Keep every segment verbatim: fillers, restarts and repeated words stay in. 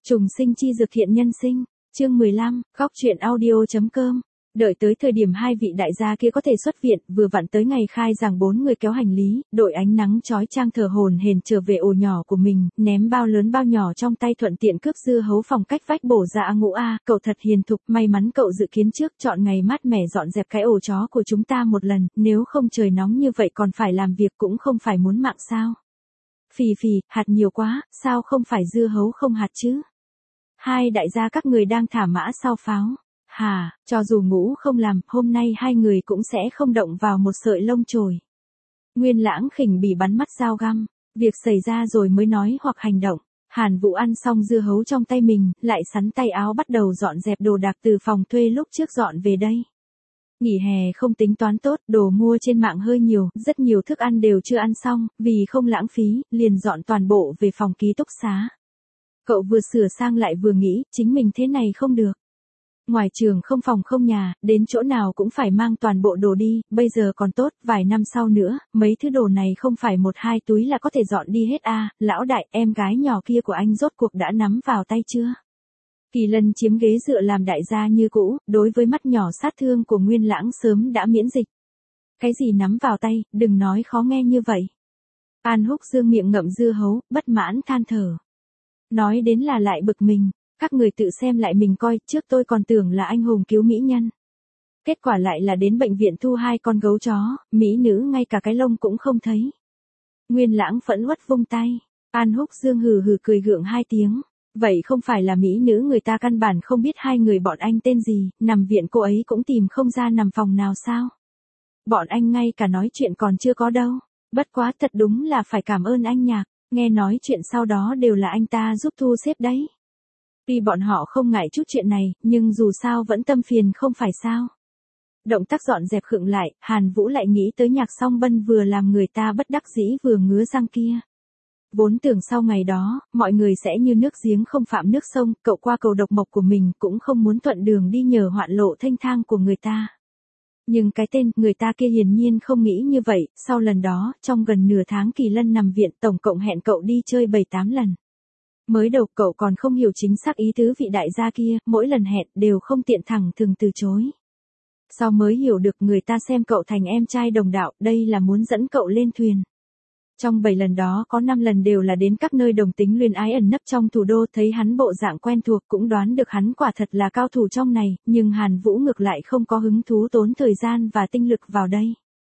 Trùng sinh chi dược thiện nhân sinh, chương mười lăm, góc truyện audio.com. Đợi tới thời điểm hai vị đại gia kia có thể xuất viện, vừa vặn tới ngày khai giảng bốn người kéo hành lý, đội ánh nắng chói chang thở hổn hển trở về ổ nhỏ của mình, ném bao lớn bao nhỏ trong tay thuận tiện cướp dưa hấu phòng cách vách bổ ra. A Ngũ a, cậu thật hiền thục, may mắn cậu dự kiến trước chọn ngày mát mẻ dọn dẹp cái ổ chó của chúng ta một lần, nếu không trời nóng như vậy còn phải làm việc cũng không phải muốn mạng sao. Phì phì, hạt nhiều quá, sao không phải dưa hấu không hạt chứ? Hai đại gia các người đang thả mã sau pháo. Hà, cho dù Ngũ không làm, hôm nay hai người cũng sẽ không động vào một sợi lông chồi. Nguyên Lãng khỉnh bỉ bắn mắt dao găm, việc xảy ra rồi mới nói hoặc hành động. Hàn Vũ ăn xong dưa hấu trong tay mình, lại sắn tay áo bắt đầu dọn dẹp đồ đạc từ phòng thuê lúc trước dọn về đây. Nghỉ hè không tính toán tốt, đồ mua trên mạng hơi nhiều, rất nhiều thức ăn đều chưa ăn xong, vì không lãng phí, liền dọn toàn bộ về phòng ký túc xá. Cậu vừa sửa sang lại vừa nghĩ, chính mình thế này không được. Ngoài trường không phòng không nhà, đến chỗ nào cũng phải mang toàn bộ đồ đi, bây giờ còn tốt, vài năm sau nữa, mấy thứ đồ này không phải một hai túi là có thể dọn đi hết a. Lão đại, em gái nhỏ kia của anh rốt cuộc đã nắm vào tay chưa? Kỳ Lân chiếm ghế dựa làm đại gia như cũ, đối với mắt nhỏ sát thương của Nguyên Lãng sớm đã miễn dịch. Cái gì nắm vào tay, đừng nói khó nghe như vậy. An Húc Dương miệng ngậm dưa hấu, bất mãn than thở. Nói đến là lại bực mình. Các người tự xem lại mình coi, trước tôi còn tưởng là anh hùng cứu mỹ nhân. Kết quả lại là đến bệnh viện thu hai con gấu chó, mỹ nữ ngay cả cái lông cũng không thấy. Nguyên Lãng phẫn uất vung tay, An Húc Dương hừ hừ cười gượng hai tiếng. Vậy không phải là mỹ nữ người ta căn bản không biết hai người bọn anh tên gì, nằm viện cô ấy cũng tìm không ra nằm phòng nào sao. Bọn anh ngay cả nói chuyện còn chưa có đâu, bất quá thật đúng là phải cảm ơn anh Nhạc, nghe nói chuyện sau đó đều là anh ta giúp thu xếp đấy. Vì bọn họ không ngại chút chuyện này, nhưng dù sao vẫn tâm phiền không phải sao. Động tác dọn dẹp khựng lại, Hàn Vũ lại nghĩ tới Nhạc Song Bân vừa làm người ta bất đắc dĩ vừa ngứa răng kia. Vốn tưởng sau ngày đó, mọi người sẽ như nước giếng không phạm nước sông, cậu qua cầu độc mộc của mình cũng không muốn thuận đường đi nhờ hoạn lộ thênh thang của người ta. Nhưng cái tên người ta kia hiển nhiên không nghĩ như vậy, sau lần đó, trong gần nửa tháng Kỳ Lân nằm viện tổng cộng hẹn cậu đi chơi bảy tám lần. Mới đầu cậu còn không hiểu chính xác ý tứ vị đại gia kia, mỗi lần hẹn đều không tiện thẳng thừng từ chối. Sau mới hiểu được người ta xem cậu thành em trai đồng đạo, đây là muốn dẫn cậu lên thuyền. Trong bảy lần đó có năm lần đều là đến các nơi đồng tính luyến ái ẩn nấp trong thủ đô, thấy hắn bộ dạng quen thuộc cũng đoán được hắn quả thật là cao thủ trong này, nhưng Hàn Vũ ngược lại không có hứng thú tốn thời gian và tinh lực vào đây.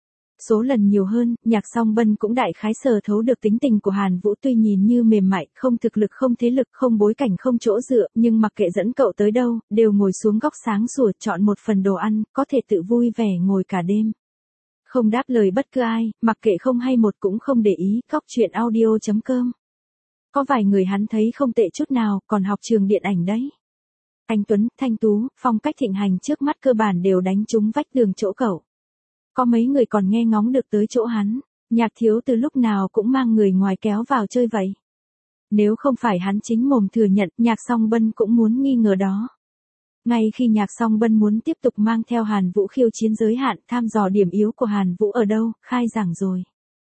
Số lần nhiều hơn, Nhạc Song Bân cũng đại khái sở thấu được tính tình của Hàn Vũ, tuy nhìn như mềm mại, không thực lực không thế lực không bối cảnh không chỗ dựa, nhưng mặc kệ dẫn cậu tới đâu, đều ngồi xuống góc sáng sủa chọn một phần đồ ăn, có thể tự vui vẻ ngồi cả đêm. Không đáp lời bất cứ ai, mặc kệ không hay một cũng không để ý, góc truyện audio.com. Có vài người hắn thấy không tệ chút nào, còn học trường điện ảnh đấy. Anh Tuấn, Thanh Tú, phong cách thịnh hành trước mắt cơ bản đều đánh trúng vách tường chỗ cậu. Có mấy người còn nghe ngóng được tới chỗ hắn, Nhạc Thiếu từ lúc nào cũng mang người ngoài kéo vào chơi vậy. Nếu không phải hắn chính mồm thừa nhận, Nhạc Song Bân cũng muốn nghi ngờ đó. Ngay khi Nhạc Song Bân muốn tiếp tục mang theo Hàn Vũ khiêu chiến giới hạn, tham dò điểm yếu của Hàn Vũ ở đâu, khai giảng rồi.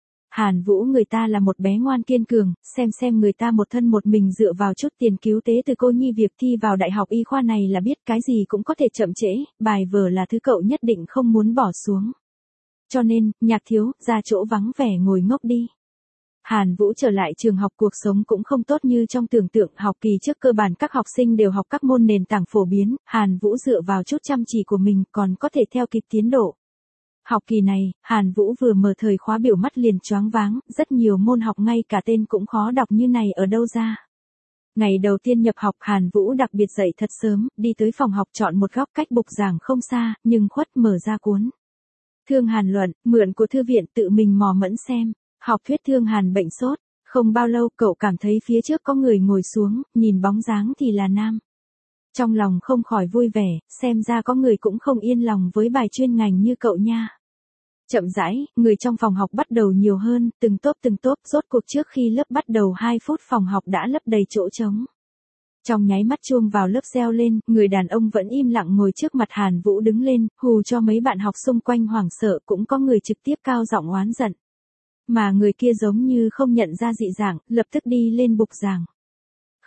Hàn Vũ người ta là một bé ngoan kiên cường, xem xem người ta một thân một mình dựa vào chút tiền cứu tế từ cô nhi việc thi vào đại học y khoa này là biết cái gì cũng có thể chậm trễ, bài vở là thứ cậu nhất định không muốn bỏ xuống. Cho nên, Nhạc Thiếu, ra chỗ vắng vẻ ngồi ngốc đi. Hàn Vũ trở lại trường học, cuộc sống cũng không tốt như trong tưởng tượng, học kỳ trước cơ bản các học sinh đều học các môn nền tảng phổ biến, Hàn Vũ dựa vào chút chăm chỉ của mình còn có thể theo kịp tiến độ. Học kỳ này, Hàn Vũ vừa mở thời khóa biểu mắt liền choáng váng, rất nhiều môn học ngay cả tên cũng khó đọc như này ở đâu ra. Ngày đầu tiên nhập học Hàn Vũ đặc biệt dậy thật sớm, đi tới phòng học chọn một góc cách bục giảng không xa, nhưng khuất mở ra cuốn Thương Hàn luận, mượn của thư viện tự mình mò mẫm xem. Học thuyết Thương Hàn bệnh sốt, không bao lâu cậu cảm thấy phía trước có người ngồi xuống, nhìn bóng dáng thì là nam. Trong lòng không khỏi vui vẻ, xem ra có người cũng không yên lòng với bài chuyên ngành như cậu nha. Chậm rãi, người trong phòng học bắt đầu nhiều hơn, từng tốp từng tốp, rốt cuộc trước khi lớp bắt đầu hai phút phòng học đã lấp đầy chỗ trống. Trong nháy mắt chuông vào lớp reo lên, người đàn ông vẫn im lặng ngồi trước mặt Hàn Vũ đứng lên, hù cho mấy bạn học xung quanh hoảng sợ, cũng có người trực tiếp cao giọng oán giận. Mà người kia giống như không nhận ra dị dạng, lập tức đi lên bục giảng.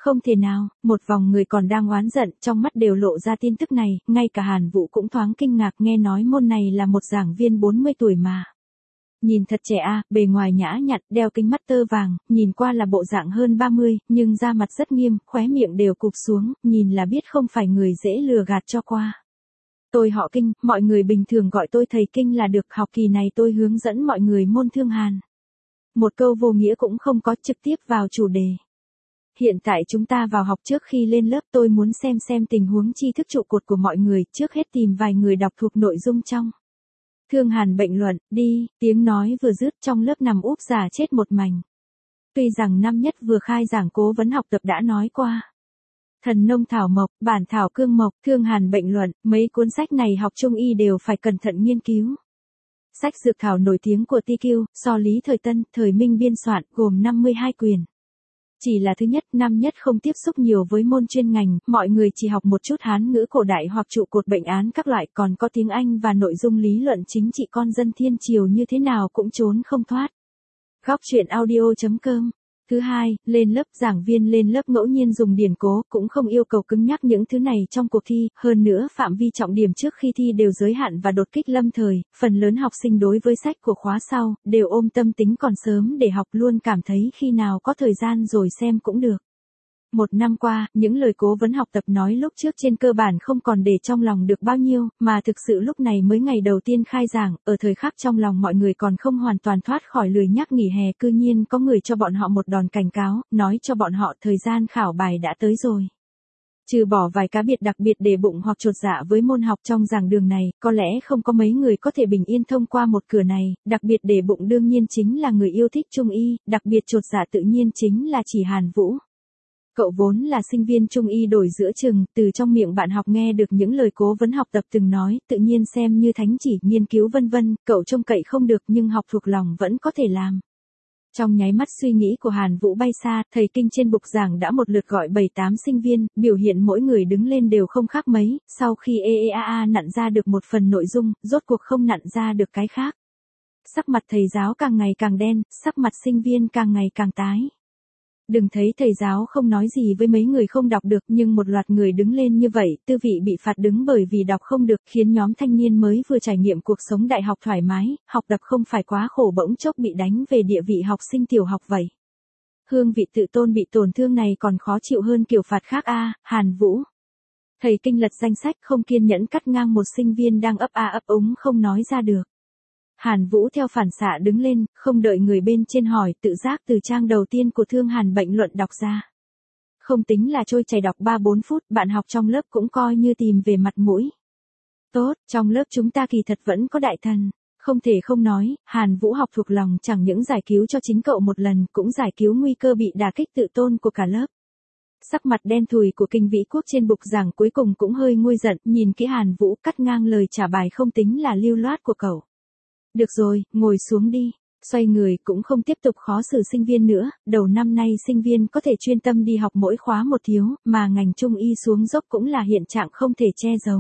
Không thể nào, một vòng người còn đang oán giận, trong mắt đều lộ ra tin tức này, ngay cả Hàn Vũ cũng thoáng kinh ngạc nghe nói môn này là một giảng viên bốn mươi tuổi mà. Nhìn thật trẻ a, bề ngoài nhã nhặn, đeo kính mắt tơ vàng, nhìn qua là bộ dạng hơn ba mươi, nhưng da mặt rất nghiêm, khóe miệng đều cụp xuống, nhìn là biết không phải người dễ lừa gạt cho qua. Tôi họ Kinh, mọi người bình thường gọi tôi thầy Kinh là được, học kỳ này tôi hướng dẫn mọi người môn Thương Hàn. Một câu vô nghĩa cũng không có, trực tiếp vào chủ đề. Hiện tại chúng ta vào học, trước khi lên lớp tôi muốn xem xem tình huống tri thức trụ cột của mọi người, trước hết tìm vài người đọc thuộc nội dung trong Thương Hàn bệnh luận, đi, tiếng nói vừa dứt trong lớp nằm úp giả chết một mảnh. Tuy rằng năm nhất vừa khai giảng Cố Vấn học tập đã nói qua. Thần nông thảo mộc, bản thảo cương mộc, Thương Hàn bệnh luận, mấy cuốn sách này học trung y đều phải cẩn thận nghiên cứu. Sách dược thảo nổi tiếng của Ti Kiu, do Lý Thời Tân, thời Minh biên soạn, gồm năm mươi hai quyển. Chỉ là thứ nhất, năm nhất không tiếp xúc nhiều với môn chuyên ngành, mọi người chỉ học một chút Hán ngữ cổ đại hoặc trụ cột bệnh án các loại, còn có tiếng Anh và nội dung lý luận chính trị con dân thiên triều như thế nào cũng trốn không thoát. Góc truyện audio chấm com. Thứ hai, lên lớp, giảng viên lên lớp ngẫu nhiên dùng điển cố, cũng không yêu cầu cứng nhắc những thứ này trong cuộc thi, hơn nữa phạm vi trọng điểm trước khi thi đều giới hạn và đột kích lâm thời, phần lớn học sinh đối với sách của khóa sau, đều ôm tâm tính còn sớm để học, luôn cảm thấy khi nào có thời gian rồi xem cũng được. Một năm qua, những lời Cố Vấn học tập nói lúc trước trên cơ bản không còn để trong lòng được bao nhiêu, mà thực sự lúc này mới ngày đầu tiên khai giảng, ở thời khắc trong lòng mọi người còn không hoàn toàn thoát khỏi lười nhác nghỉ hè, cư nhiên có người cho bọn họ một đòn cảnh cáo, nói cho bọn họ thời gian khảo bài đã tới rồi. Trừ bỏ vài cá biệt đặc biệt để bụng hoặc chột dạ với môn học trong giảng đường này, có lẽ không có mấy người có thể bình yên thông qua một cửa này, đặc biệt để bụng đương nhiên chính là người yêu thích trung y, đặc biệt chột dạ tự nhiên chính là chỉ Hàn Vũ. Cậu vốn là sinh viên trung y đổi giữa chừng, từ trong miệng bạn học nghe được những lời Cố Vấn học tập từng nói, tự nhiên xem như thánh chỉ, nghiên cứu vân vân, cậu trông cậy không được nhưng học thuộc lòng vẫn có thể làm. Trong nháy mắt suy nghĩ của Hàn Vũ bay xa, thầy Kinh trên bục giảng đã một lượt gọi bảy tám sinh viên, biểu hiện mỗi người đứng lên đều không khác mấy, sau khi e e a a nặn ra được một phần nội dung, rốt cuộc không nặn ra được cái khác. Sắc mặt thầy giáo càng ngày càng đen, sắc mặt sinh viên càng ngày càng tái. Đừng thấy thầy giáo không nói gì với mấy người không đọc được, nhưng một loạt người đứng lên như vậy, tư vị bị phạt đứng bởi vì đọc không được, khiến nhóm thanh niên mới vừa trải nghiệm cuộc sống đại học thoải mái, học tập không phải quá khổ bỗng chốc bị đánh về địa vị học sinh tiểu học vậy. Hương vị tự tôn bị tổn thương này còn khó chịu hơn kiểu phạt khác a, Hàn Vũ. Thầy Kinh lật danh sách không kiên nhẫn cắt ngang một sinh viên đang ấp a ấp úng không nói ra được. Hàn Vũ theo phản xạ đứng lên, không đợi người bên trên hỏi, tự giác từ trang đầu tiên của Thương Hàn bệnh luận đọc ra. Không tính là trôi chảy đọc ba bốn phút, bạn học trong lớp cũng coi như tìm về mặt mũi. Tốt, trong lớp chúng ta kỳ thật vẫn có đại thần. Không thể không nói, Hàn Vũ học thuộc lòng chẳng những giải cứu cho chính cậu một lần, cũng giải cứu nguy cơ bị đả kích tự tôn của cả lớp. Sắc mặt đen thùi của Kinh Vĩ Quốc trên bục giảng cuối cùng cũng hơi nguôi giận, nhìn kỹ Hàn Vũ cắt ngang lời trả bài không tính là lưu loát của cậu. Được rồi, ngồi xuống đi. Xoay người cũng không tiếp tục khó xử sinh viên nữa, đầu năm nay sinh viên có thể chuyên tâm đi học mỗi khóa một thiếu, mà ngành trung y xuống dốc cũng là hiện trạng không thể che giấu.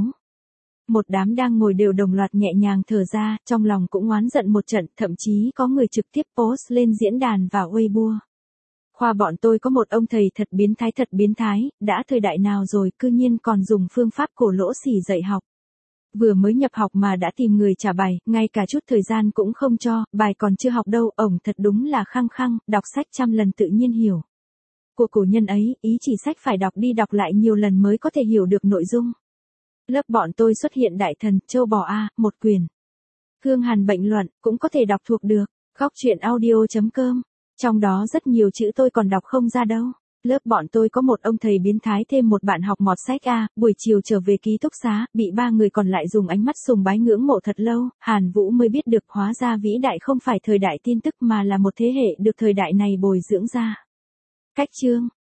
Một đám đang ngồi đều đồng loạt nhẹ nhàng thở ra, trong lòng cũng oán giận một trận, thậm chí có người trực tiếp post lên diễn đàn và Weibo. Khoa bọn tôi có một ông thầy thật biến thái thật biến thái, đã thời đại nào rồi cư nhiên còn dùng phương pháp cổ lỗ xỉ dạy học. Vừa mới nhập học mà đã tìm người trả bài, ngay cả chút thời gian cũng không cho, bài còn chưa học đâu, ổng thật đúng là khăng khăng, đọc sách trăm lần tự nhiên hiểu. Của cổ nhân ấy, ý chỉ sách phải đọc đi đọc lại nhiều lần mới có thể hiểu được nội dung. Lớp bọn tôi xuất hiện đại thần, châu bò A, một quyển. Thương Hàn bệnh luận, cũng có thể đọc thuộc được, góc truyện audio chấm com. Trong đó rất nhiều chữ tôi còn đọc không ra đâu. Lớp bọn tôi có một ông thầy biến thái thêm một bạn học mọt sách A, buổi chiều trở về ký túc xá, bị ba người còn lại dùng ánh mắt sùng bái ngưỡng mộ thật lâu, Hàn Vũ mới biết được hóa ra vĩ đại không phải thời đại tin tức mà là một thế hệ được thời đại này bồi dưỡng ra. Cách chương